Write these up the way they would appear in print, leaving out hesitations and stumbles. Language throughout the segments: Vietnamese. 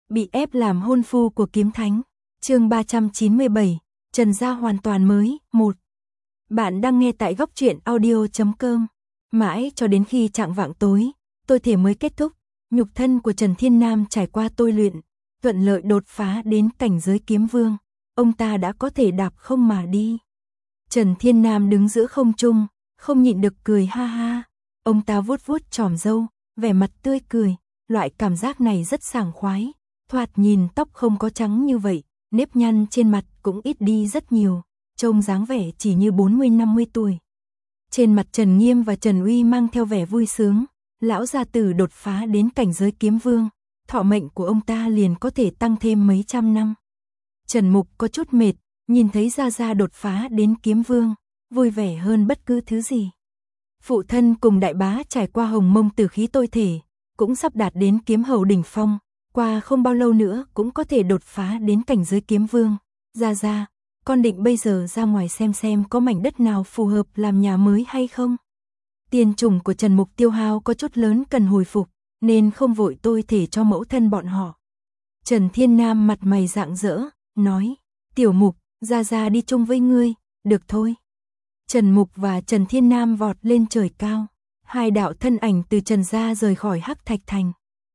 Bị ép làm hôn phu của kiếm thánh. Chương 397, Trần gia hoàn toàn mới, 1. Bạn đang nghe tại góc truyện audio.com. Mãi cho đến khi chạng vạng tối, tôi thể mới kết thúc, nhục thân của Trần Thiên Nam trải qua tôi luyện, thuận lợi đột phá đến cảnh giới kiếm vương, ông ta đã có thể đạp không mà đi. Trần Thiên Nam đứng giữa không trung, không nhịn được cười ha ha. Ông ta vuốt vuốt chòm râu, vẻ mặt tươi cười, loại cảm giác này rất sảng khoái. Thoạt nhìn tóc không có trắng như vậy, nếp nhăn trên mặt cũng ít đi rất nhiều, trông dáng vẻ chỉ như 40-50 tuổi. Trên mặt Trần Nghiêm và Trần Uy mang theo vẻ vui sướng, lão gia tử đột phá đến cảnh giới kiếm vương, thọ mệnh của ông ta liền có thể tăng thêm mấy trăm năm. Trần Mục có chút mệt, nhìn thấy Gia Gia đột phá đến kiếm vương, vui vẻ hơn bất cứ thứ gì. Phụ thân cùng đại bá trải qua hồng mông tử khí tôi thể, cũng sắp đạt đến kiếm hầu đỉnh phong, qua không bao lâu nữa cũng có thể đột phá đến cảnh giới kiếm vương. Gia Gia, con định bây giờ ra ngoài xem có mảnh đất nào phù hợp làm nhà mới hay không? Tiền chủng của Trần Mục tiêu hao có chút lớn cần hồi phục, nên không vội tôi thể cho mẫu thân bọn họ. Trần Thiên Nam mặt mày rạng rỡ, nói, Tiểu Mục, Gia Gia đi chung với ngươi, được thôi. Trần Mục và Trần Thiên Nam vọt lên trời cao, hai đạo thân ảnh từ Trần gia rời khỏi Hắc Thạch Thành.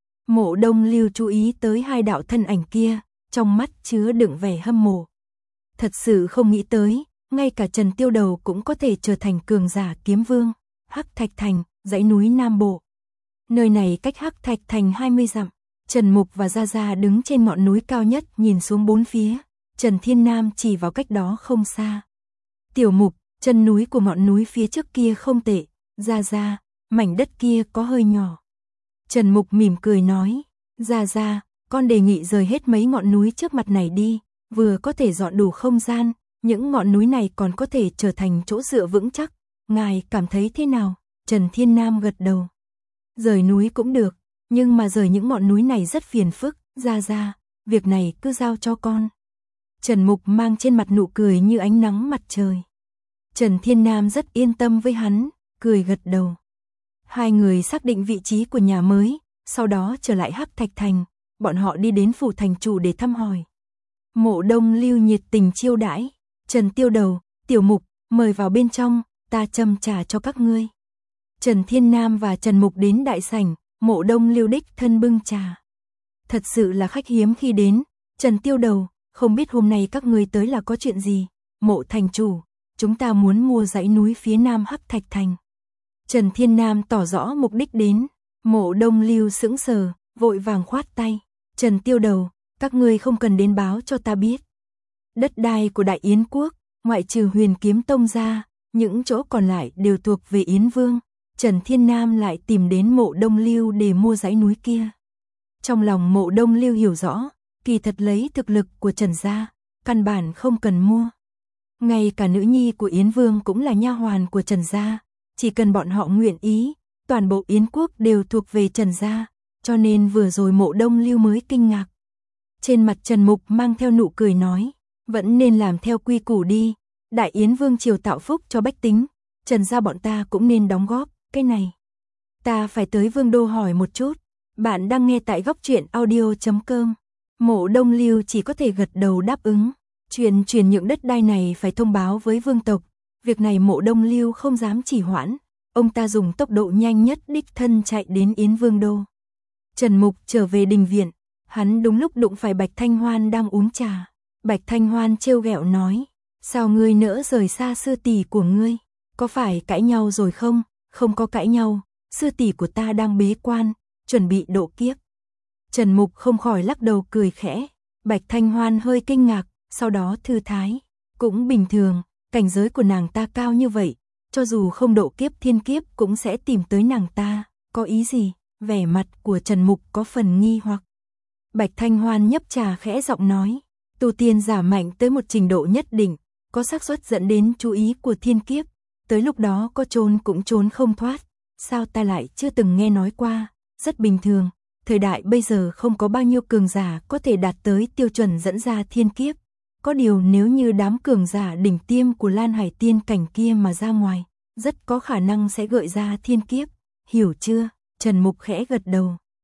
Mộ Đông Lưu chú ý tới hai đạo thân ảnh kia, trong mắt chứa đựng vẻ hâm mộ. Thật sự không nghĩ tới, ngay cả Trần Tiêu Đầu cũng có thể trở thành cường giả kiếm vương. Hắc Thạch Thành, dãy núi Nam Bộ. Nơi này cách Hắc Thạch Thành 20 dặm. Trần Mục và Gia Gia đứng trên ngọn núi cao nhất nhìn xuống bốn phía. Trần Thiên Nam chỉ vào cách đó không xa. Tiểu Mục, chân núi của ngọn núi phía trước kia không tệ. Gia Gia, mảnh đất kia có hơi nhỏ. Trần Mục mỉm cười nói, Gia Gia, con đề nghị rời hết mấy ngọn núi trước mặt này đi, vừa có thể dọn đủ không gian, những ngọn núi này còn có thể trở thành chỗ dựa vững chắc. Ngài cảm thấy thế nào? Trần Thiên Nam gật đầu. Rời núi cũng được, nhưng mà rời những ngọn núi này rất phiền phức. Gia Gia, việc này cứ giao cho con. Trần Mục mang trên mặt nụ cười như ánh nắng mặt trời. Trần Thiên Nam rất yên tâm với hắn, cười gật đầu. Hai người xác định vị trí của nhà mới, sau đó trở lại Hắc Thạch Thành, bọn họ đi đến phủ thành chủ để thăm hỏi. Mộ Đông Lưu nhiệt tình chiêu đãi, Trần Tiêu Đầu, Tiểu Mục, mời vào bên trong, ta châm trà cho các ngươi. Trần Thiên Nam và Trần Mục đến đại sảnh, Mộ Đông Lưu đích thân bưng trà. Thật sự là khách hiếm khi đến. Trần Tiêu Đầu, không biết hôm nay các ngươi tới là có chuyện gì? Mộ thành chủ, chúng ta muốn mua dãy núi phía nam Hắc Thạch Thành. Trần Thiên Nam tỏ rõ mục đích đến. Mộ Đông Lưu sững sờ, vội vàng khoát tay. Trần Tiêu Đầu, các ngươi không cần đến báo cho ta biết. Đất đai của Đại Yến Quốc, ngoại trừ Huyền Kiếm Tông ra, những chỗ còn lại đều thuộc về Yến Vương. Trần Thiên Nam lại tìm đến Mộ Đông Lưu để mua dãy núi kia. Trong lòng Mộ Đông Lưu hiểu rõ, kỳ thật lấy thực lực của Trần gia, căn bản không cần mua. Ngay cả nữ nhi của Yến Vương cũng là nha hoàn của Trần gia, chỉ cần bọn họ nguyện ý, toàn bộ Yến Quốc đều thuộc về Trần gia, cho nên vừa rồi Mộ Đông Lưu mới kinh ngạc. Trên mặt Trần Mục mang theo nụ cười nói, vẫn nên làm theo quy củ đi, Đại Yến Vương triều tạo phúc cho bách tính, Trần gia bọn ta cũng nên đóng góp, cái này. Ta phải tới Vương đô hỏi một chút. Bạn đang nghe tại góc truyện audio.com. Mộ Đông Lưu chỉ có thể gật đầu đáp ứng. Chuyện chuyển nhượng đất đai này phải thông báo với vương tộc. Việc này Mộ Đông Lưu không dám trì hoãn. Ông ta dùng tốc độ nhanh nhất đích thân chạy đến Yến Vương đô. Trần Mục trở về đình viện. Hắn đúng lúc đụng phải Bạch Thanh Hoan đang uống trà. Bạch Thanh Hoan trêu ghẹo nói, sao ngươi nỡ rời xa sư tỷ của ngươi? Có phải cãi nhau rồi không? Không có cãi nhau, sư tỷ của ta đang bế quan, chuẩn bị độ kiếp. Trần Mục không khỏi lắc đầu cười khẽ. Bạch Thanh Hoan hơi kinh ngạc, sau đó thư thái. Cũng bình thường, cảnh giới của nàng ta cao như vậy, cho dù không độ kiếp thiên kiếp cũng sẽ tìm tới nàng ta. Có ý gì? Vẻ mặt của Trần Mục có phần nghi hoặc. Bạch Thanh Hoan nhấp trà khẽ giọng nói, tu tiên giả mạnh tới một trình độ nhất định, có xác suất dẫn đến chú ý của thiên kiếp. Tới lúc đó có trốn cũng trốn không thoát. Sao ta lại chưa từng nghe nói qua? Rất bình thường, thời đại bây giờ không có bao nhiêu cường giả có thể đạt tới tiêu chuẩn dẫn ra thiên kiếp. Có điều nếu như đám cường giả đỉnh tiêm của Lan Hải tiên cảnh kia mà ra ngoài, rất có khả năng sẽ gợi ra thiên kiếp. Hiểu chưa? Trần Mục khẽ gật đầu.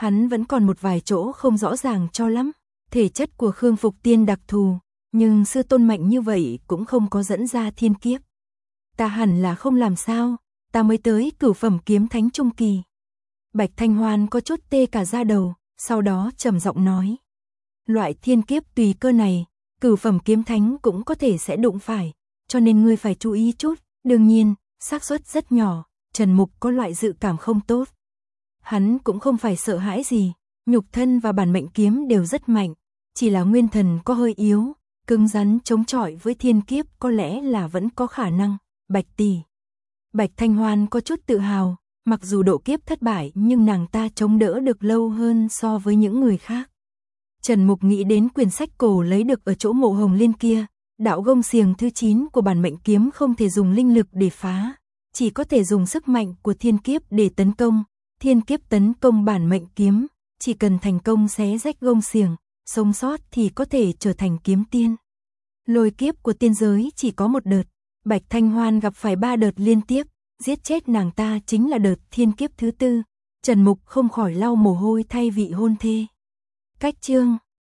Hắn vẫn còn một vài chỗ không rõ ràng cho lắm. Thể chất của Khương Phục Tiên đặc thù, nhưng sư tôn mạnh như vậy cũng không có dẫn ra thiên kiếp. Ta hẳn là không làm sao, ta mới tới cửu phẩm kiếm thánh trung kỳ. Bạch Thanh Hoan có chút tê cả da đầu, sau đó trầm giọng nói. Loại thiên kiếp tùy cơ này, cửu phẩm kiếm thánh cũng có thể sẽ đụng phải, cho nên ngươi phải chú ý chút. Đương nhiên, xác suất rất nhỏ, Trần Mục có loại dự cảm không tốt. Hắn cũng không phải sợ hãi gì, nhục thân và bản mệnh kiếm đều rất mạnh, chỉ là nguyên thần có hơi yếu, cứng rắn chống chọi với thiên kiếp có lẽ là vẫn có khả năng. Bạch tỷ. Bạch Thanh Hoan có chút tự hào, mặc dù độ kiếp thất bại nhưng nàng ta chống đỡ được lâu hơn so với những người khác. Trần Mục nghĩ đến quyển sách cổ lấy được ở chỗ Mộ Hồng Liên kia, đạo gông xiềng thứ 9 của bản mệnh kiếm không thể dùng linh lực để phá, chỉ có thể dùng sức mạnh của thiên kiếp để tấn công. Thiên kiếp tấn công bản mệnh kiếm, chỉ cần thành công xé rách gông xiềng, sống sót thì có thể trở thành kiếm tiên. Lôi kiếp của tiên giới chỉ có một đợt, Bạch Thanh Hoan gặp phải 3 đợt liên tiếp, giết chết nàng ta chính là đợt thiên kiếp thứ 4. Trần Mục không khỏi lau mồ hôi thay vị hôn thê. Cách chương